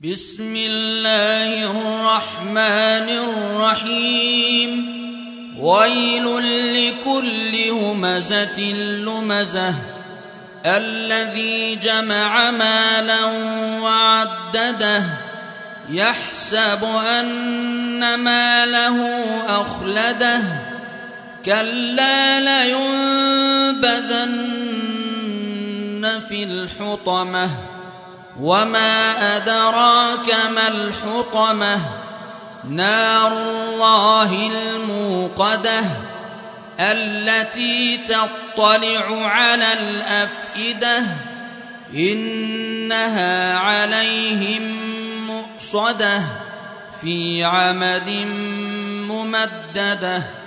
بسم الله الرحمن الرحيم ويل لكل همزة لمزة الذي جمع مالا وعدده يحسب أن ماله أخلده كلا لينبذن في الحطمة وما أدراك ما الحطمة نار الله الموقدة التي تطلع على الأفئدة إنها عليهم مؤصدة في عمد ممددة.